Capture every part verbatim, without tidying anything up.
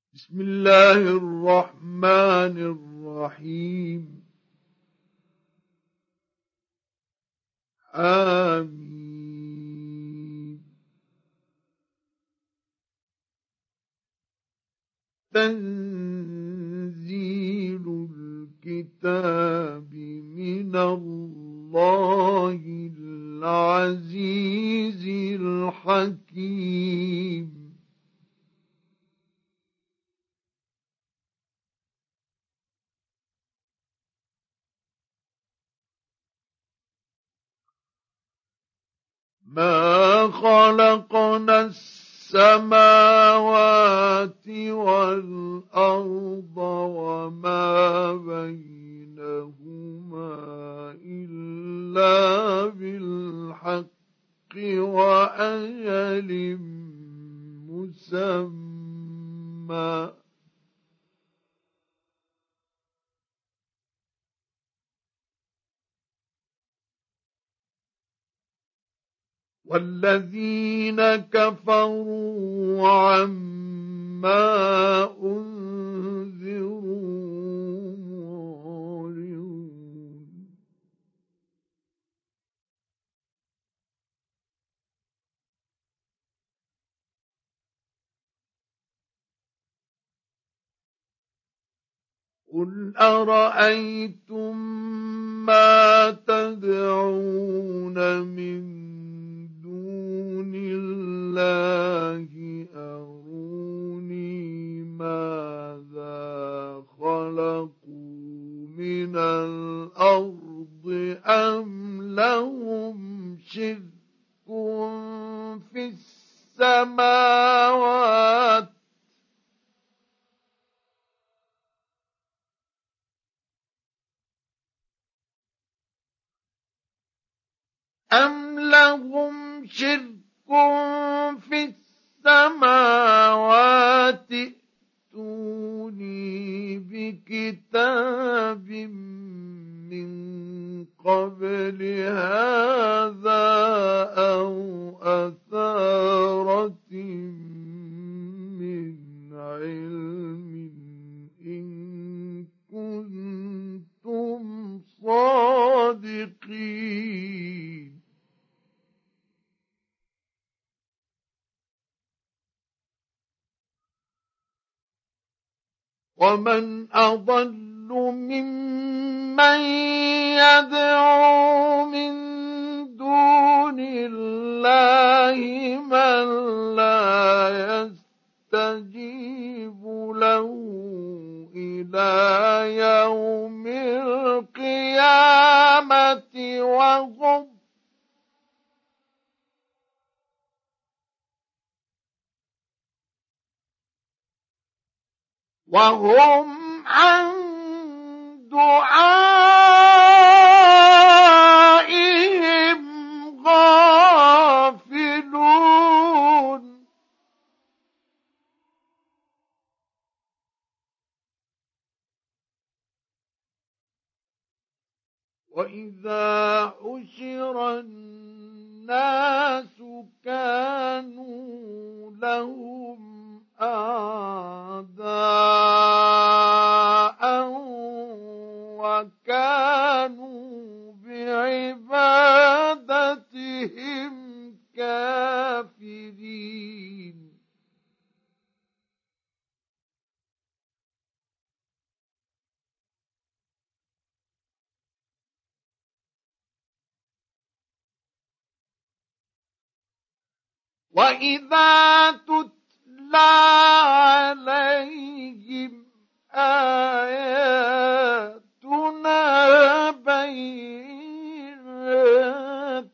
بسم الله الرحمن الرحيم. آمين. تنزيل الكتاب من الله العزيز الحكيم. ما خلقنا السماوات والأرض وما بينهما إلا بالحق وأجل مسمى. والذين كفروا عما أنذروا معرضون. قل أرأيتم ما تدعون من دون الله أروني ماذا خلقوا من الأرض أم لهم شرك في السماوات أم لهم شرك في السماوات ائتوني بكتاب من قبل هذا أو أثارة من علم إن كنتم صادقين. ومن أضل ممن يدعو من دون الله من لا يستجيب له إلى يوم القيامة وهم وهم عن دعائهم غافلون. وإذا حشر الناس كانوا لهم أعداء وكانوا بعبادتهم كافرين. وإذا تتلى عليهم آياتنا بينات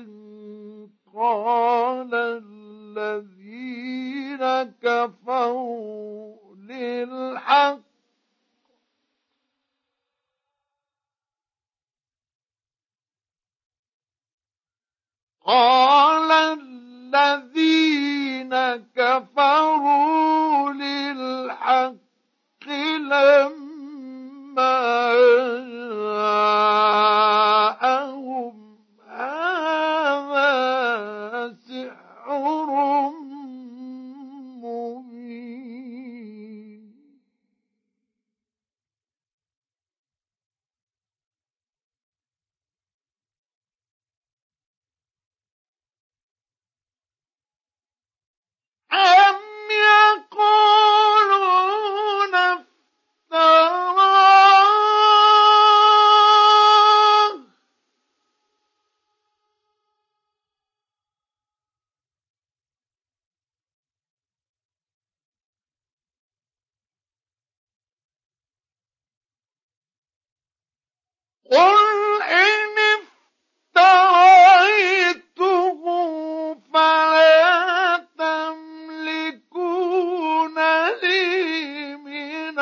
قال الذين كفروا للحق قال الذين كفروا للحق لما جاءهم هذا سحر مبين. قل إن افتريته فلا تملكون لي من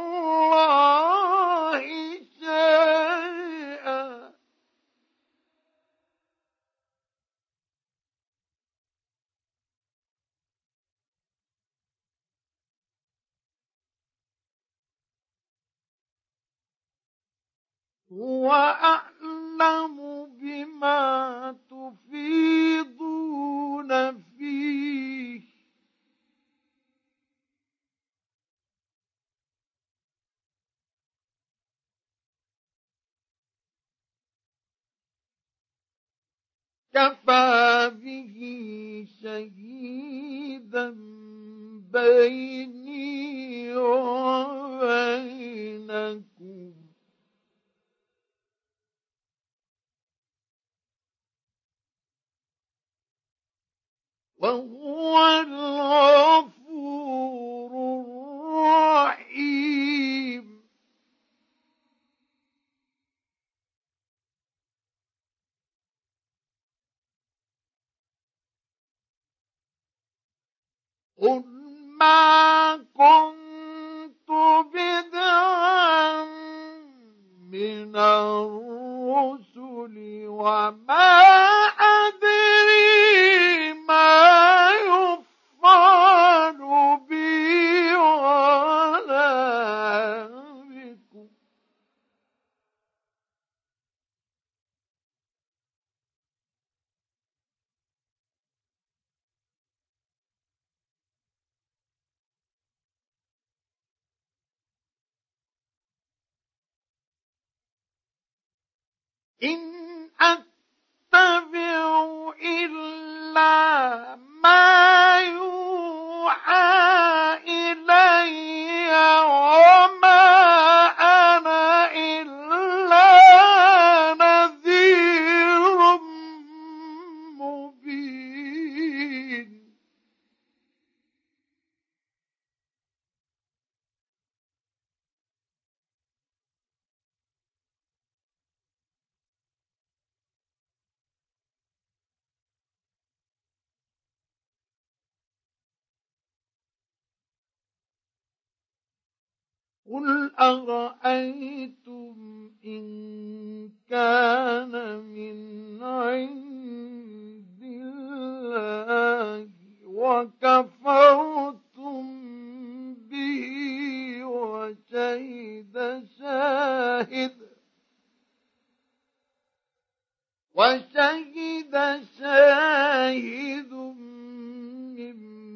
الله شيئا هو أعلم بما تفيضون فيه كفى به شهيدا بيني وبينكم وهو الغفور الرحيم قل ما كنت بدعا من الرسل وما أدري ما يفعل بي ولا بكم إن أتبع إلا ما يوحى إلي وما أنا إلا نذير مبين قل أرأيتم إن كان من عند الله وكفرتم به وشهد شاهد وشهد شاهد من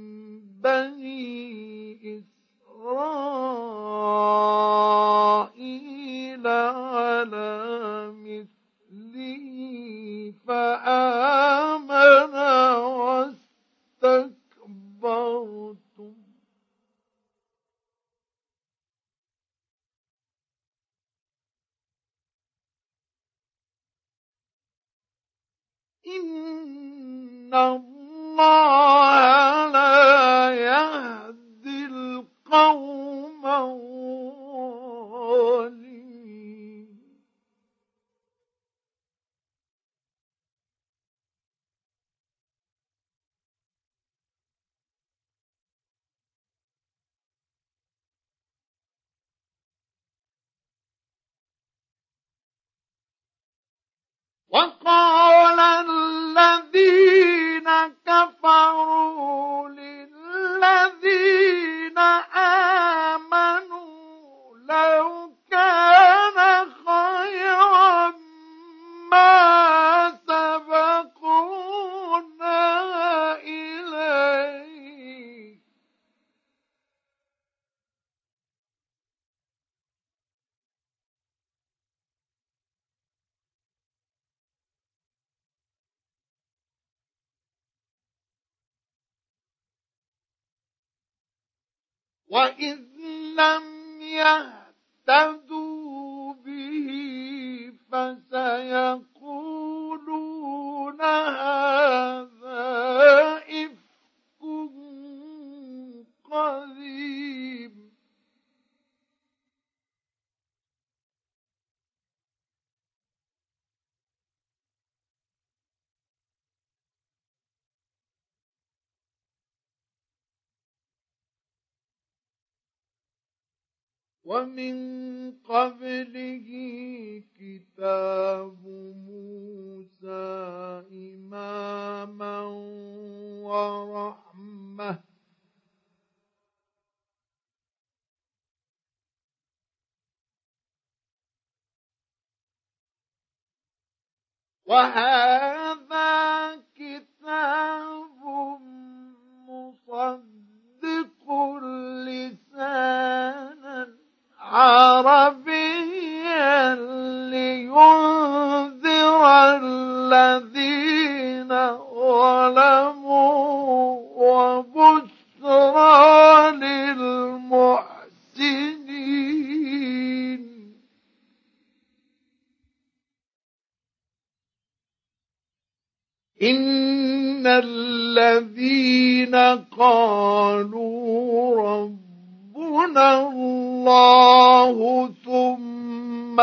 بني إسرائيل على مثله فآمن واستكبرتم إن الله لا يهدي القوم الظالمين وقال الذين كفروا للذين آمنوا لو كان خيرا ما سبقونا إليه وإذ لم يهتدوا به فسيقولون هذا إفك قديم ومن قبله كتاب موسى إماما ورحمة وهذا كتاب مصدق لسانا عربيا لينذر الذين ظلموا وبشرى للمحسنين إن الذين قالوا ربنا الله ثم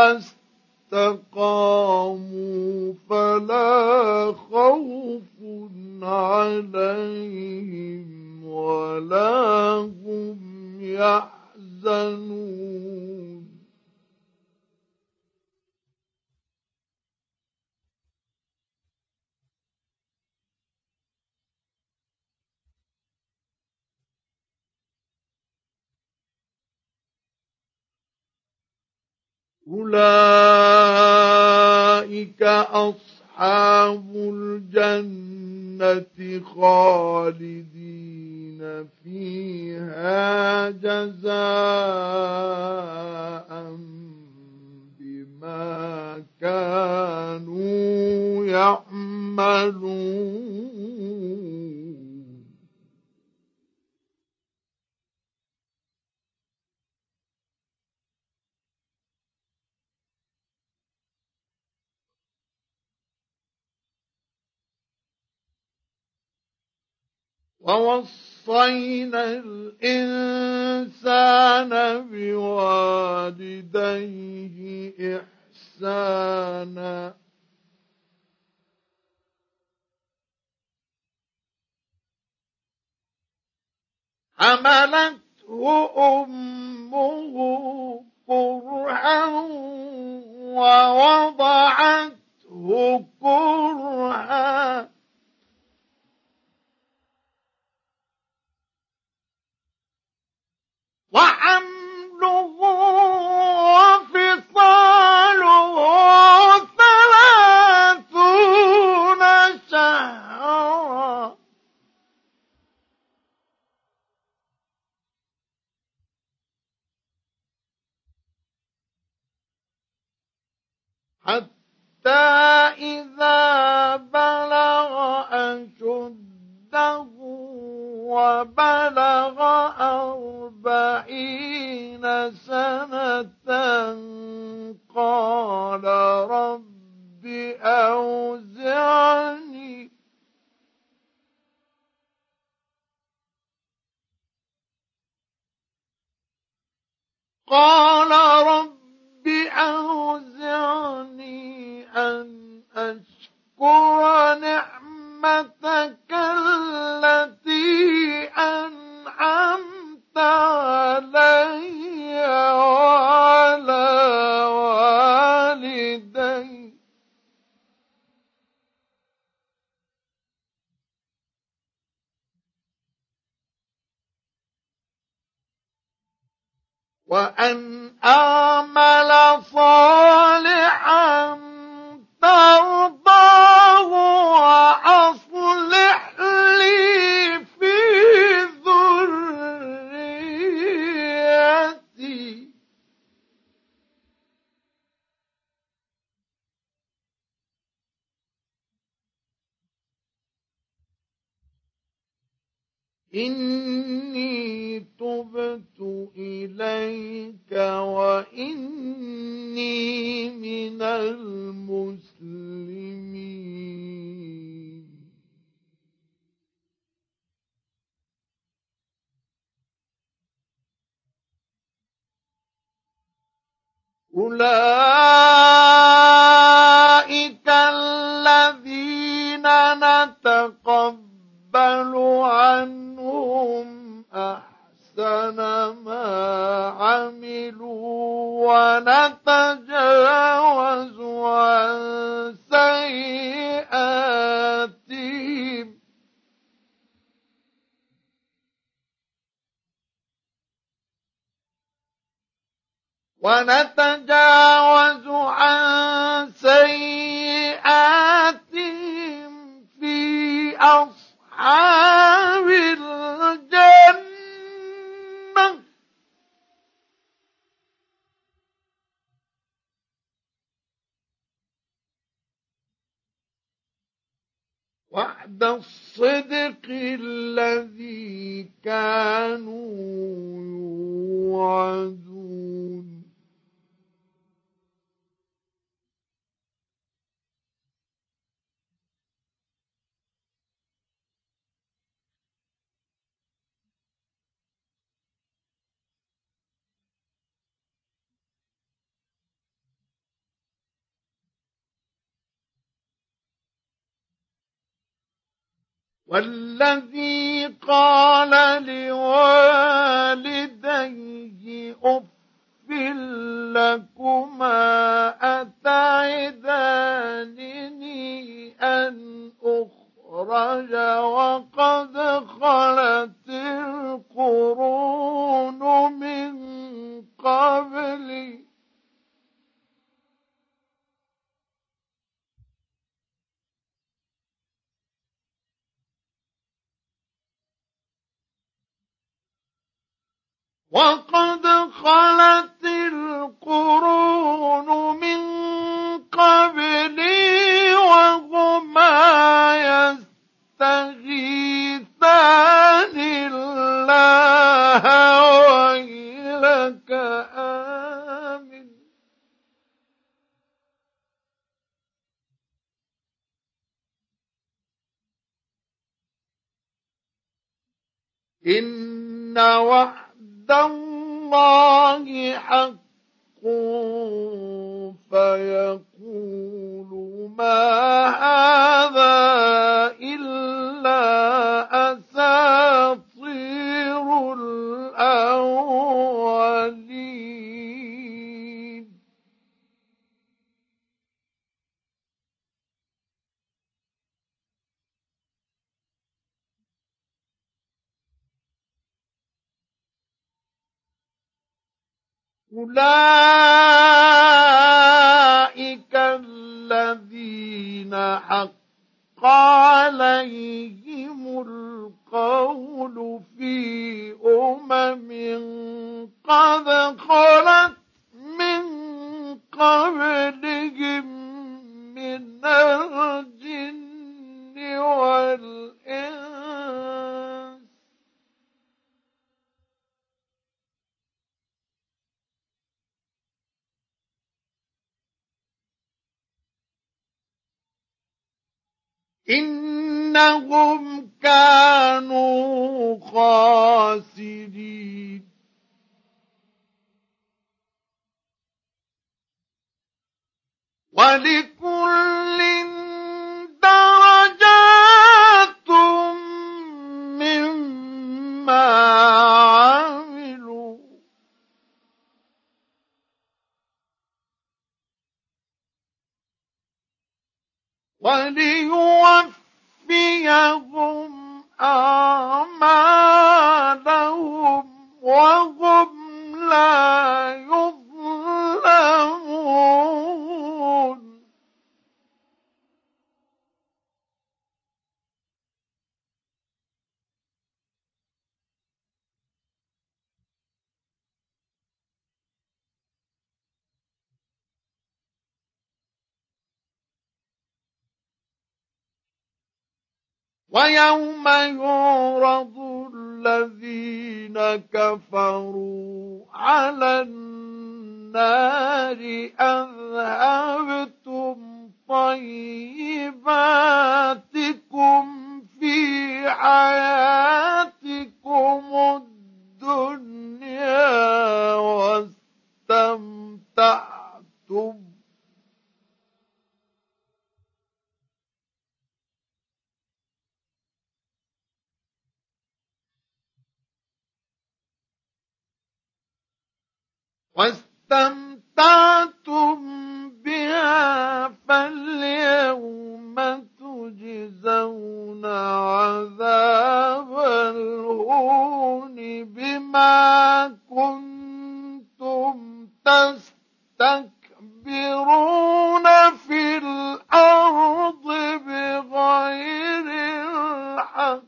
استقاموا فلا خوف عليهم ولا هم يحزنون أولئك أصحاب الجنة خالدين فيها جزاء بما كانوا يعملون ووصينا الإنسان بوالديه إحسانا حملته أمه كرها ووضعته كرها وحمله وفصاله ثلاثون شهرا حتى إذا بلغ أشده وبلغ أربعين سنة قال رب أوزعني قال رب أوزعني أن أشكر نعمتك التي أنعمت علي وعلى والدي وأن أعمل صالحا ترضاه وأصلح لي في ذريتي إني تبت إليك وإني من المسلمين أولئك الذين نتقبل عنهم أحسن أحسن ما عملوا ونتجاوز عن سيئاتهم ونتجاوز عن سيئاتهم في أصحاب الجنة وعد الصدق الذي كانوا يوعدون والذي قال لوالديه أف لكما أتعدانني أن أخرج وقد خلت القرون من قبلي وقد خلت القرون من قبلي وهما يستغيثان الله ويلك آمن إن وعد الله حق فيقول ما هذا إلا أساطير الأولين أولئك الذين حق عليهم القول في أمم قد خلت من قبلهم من الجن والإنس إنهم كانوا خاسرين ولكل درجات مما عملوا وليوفيهم أعمالهم وهم لا يظلمون ويوم يعرض الذين كفروا على النار أذهبتم طيباتكم في حياتكم الدنيا واستمتعتم واستمتعتم بها فاليوم تجزون عذاب الهون بما كنتم تستكبرون في الأرض بغير الحق.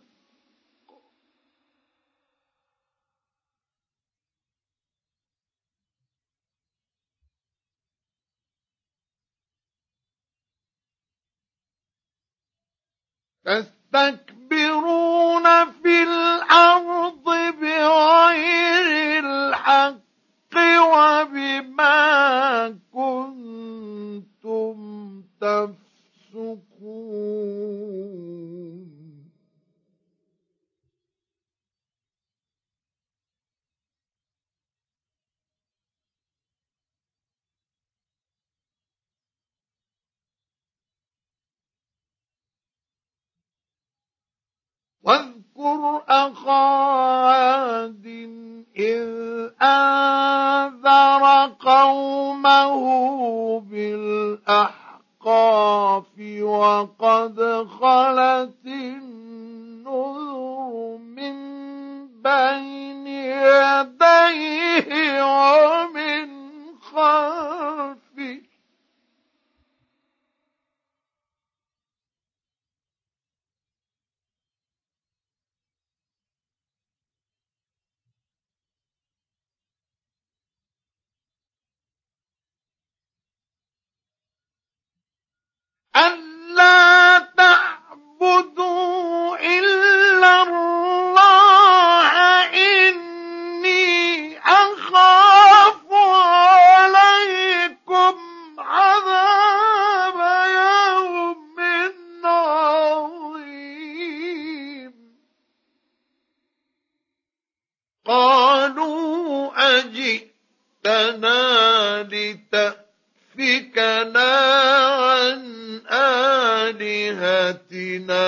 تستكبرون في الأرض بغير الحق وبما كنتم تفسقون. واذكر أخا عاد إذ أنذر قومه بالأحقاف وقد خلت النذر من بين يديه ومن خلفه ألا تعبدوا إلا الله إني أخاف عليكم عذاب يوم عظيم. قالوا أجئتنا لتأفكنا عن آلهتنا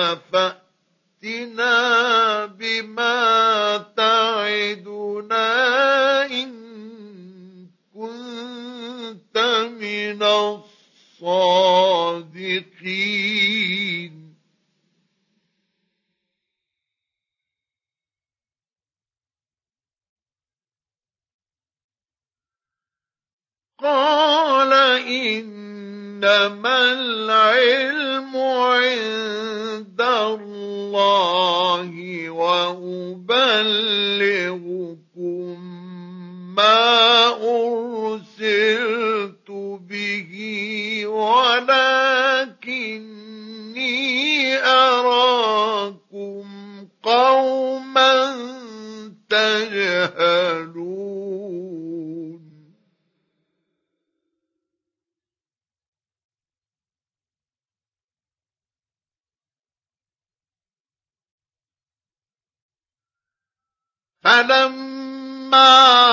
فأتنا بما تعدنا إن كنت من الصادقين. قال إنما العلم عند الله وأبلغكم ما أرسلت به ولكني أراكم قوما تجهلون. فلما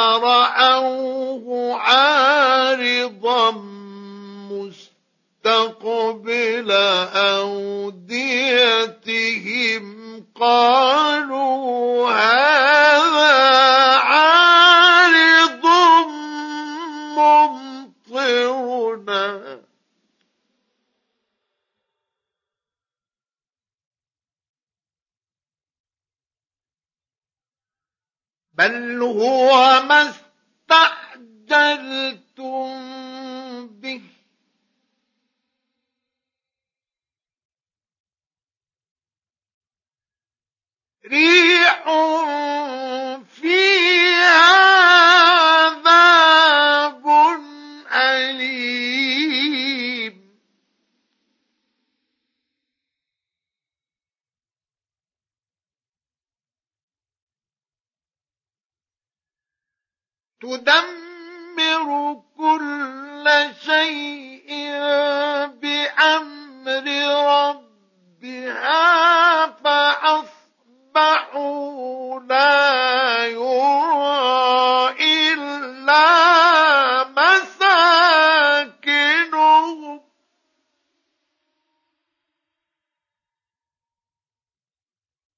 رأوه عارضا مستقبل أوديتهم قالوا هذا عارض ممطرنا بل هو ما استعجلتم به ريح فيها عذاب أليم تدمر كل شيء بأمر ربها فأصبحوا لا يرى إلا مساكنهم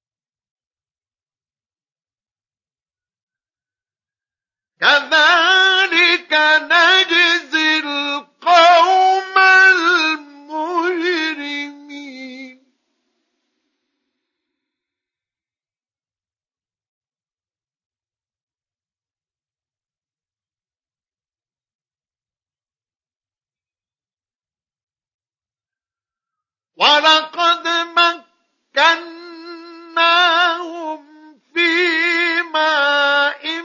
كذلك ولقد مكناهم في ماء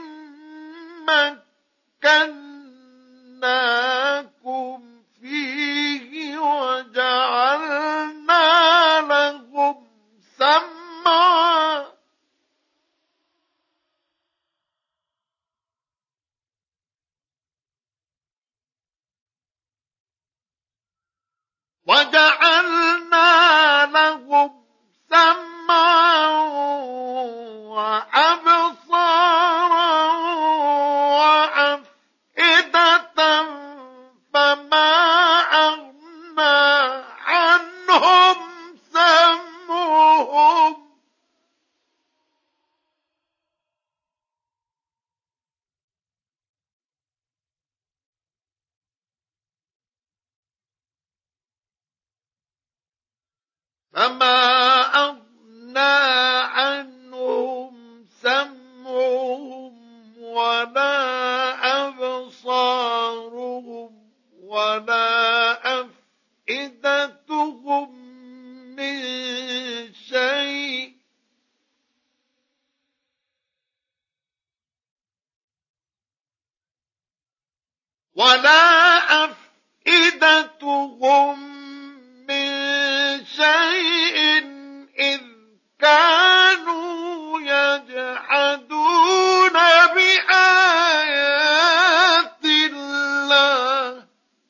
مكناكم فيه وجعلنا لهم سمعا وجعلنا لهم سمعا وأبصارا وأفئدة فما أغنى عنهم سمعهم فما أغنى عنهم سمعهم ولا أبصارهم ولا أفئدتهم من شيء ولا أفئدتهم من شيء إذ كانوا يجحدون بآيات الله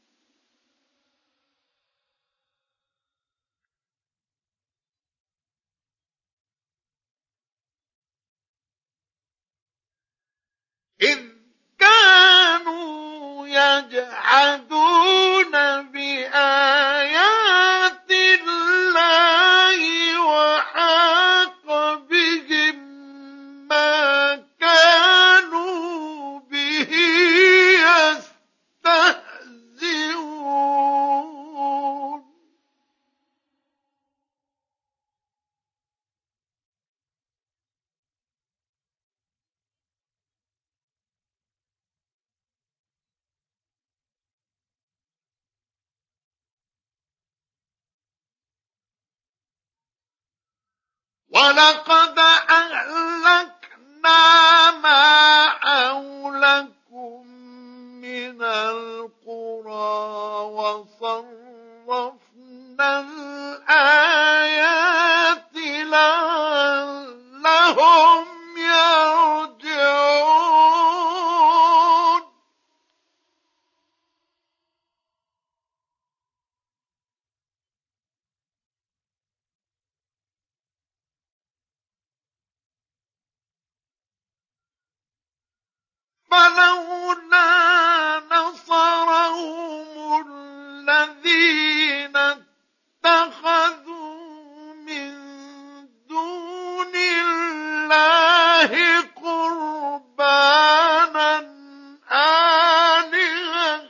إذ كانوا يجحدون بآيات الله وحاق بهم ما كانوا به يستهزئون ولقد أهلكنا ما حولكم من القرى وصرفنا الآيات لعلهم يرجعون فلولا نصرهم الذين اتخذوا من دون الله قربانا آلهة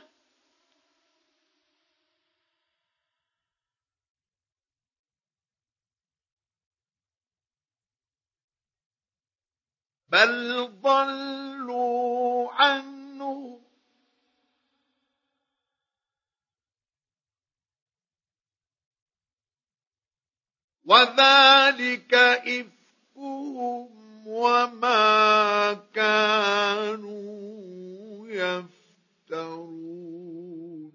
بل ضلوا عنه وذلك إفكهم وما كانوا يفترون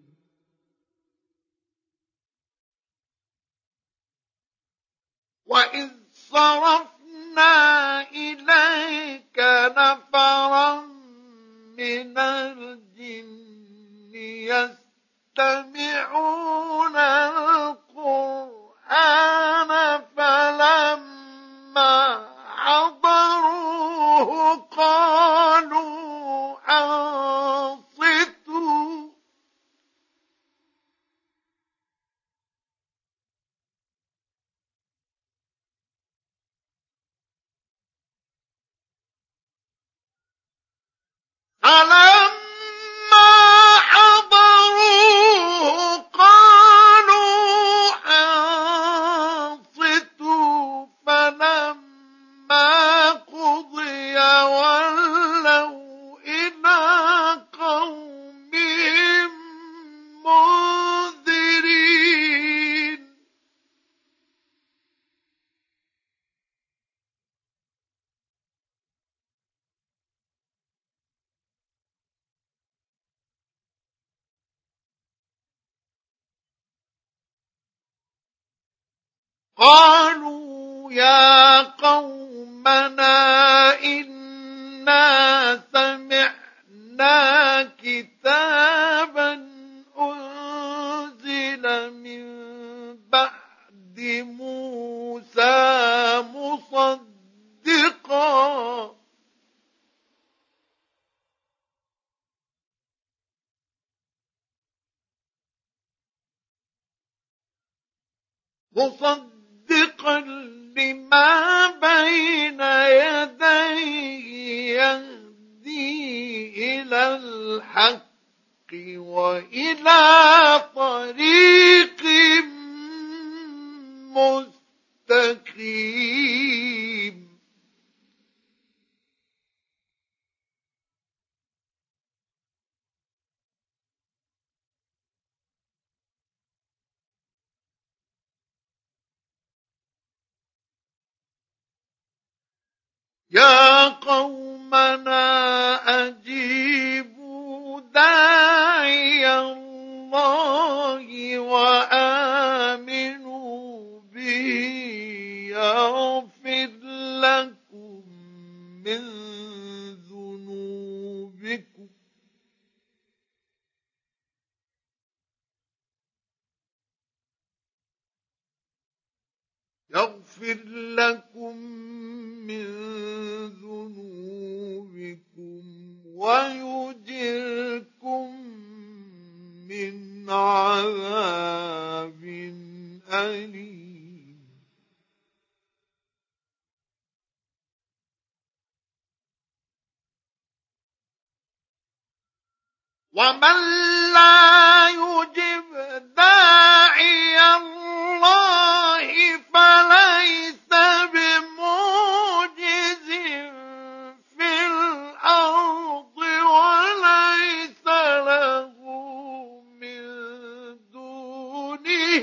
وإذ صرفنا إليك نفرا من الجن يستمعون القرآن فلما حضروه قالوا قالوا يا قومنا إنا سمعنا كتابا أنزل من بعد موسى مصدقا مصدقا لما بين يديه يهدي إلى الحق وإلى طريق مستقيم يا قومنا أجيبوا داعي الله وآمنوا به يغفر لكم من ذنوبكم يغفر لكم من ذنوبكم ويجركم من عذاب أليم ومن لا يجب داعي الله فليس بمعجز في الأرض وليس له من دونه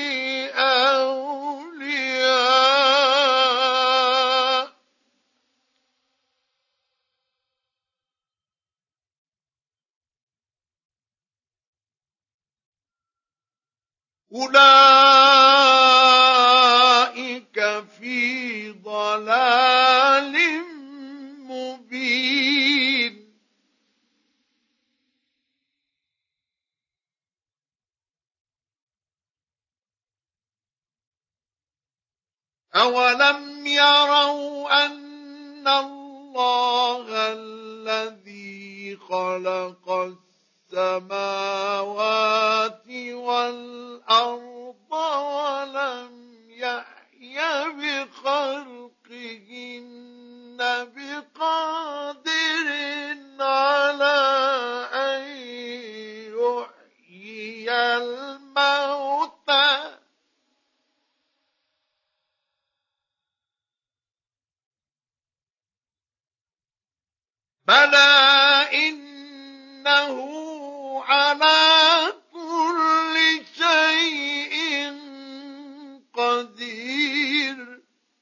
أولياء أولئك في ضلال مبين أولم يروا أن الله الذي خلق السماوات والأرض ولم يحي بخلقهن بقادر على أن يحيي الموتى بلى إنه على كل شيء قدير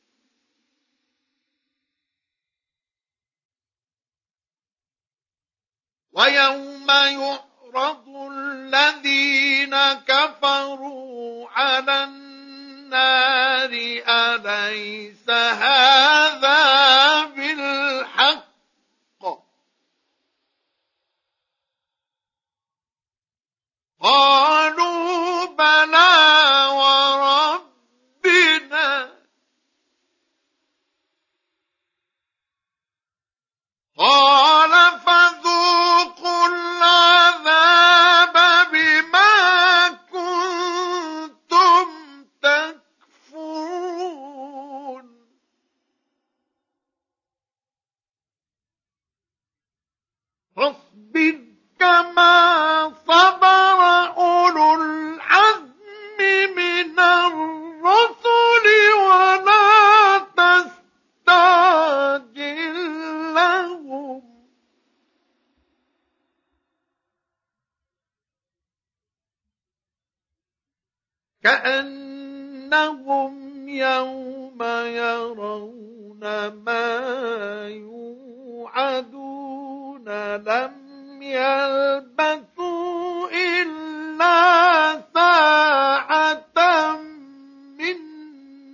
ويوم يعرض الذين كفروا على النار أليس هذا بالحق قالوا بلى وربنا قال فذوقوا العذاب بما كنتم تكفرون فاصبر كما صبر أولو العزم من الرسل ولا تستعجل لهم كأنهم يوم يرون ما يوعدون لم يلبثوا إلا ساعة من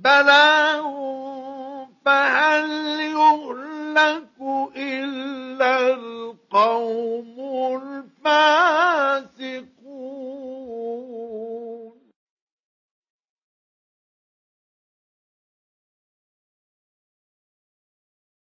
بلاغ فهل يهلك إلا القوم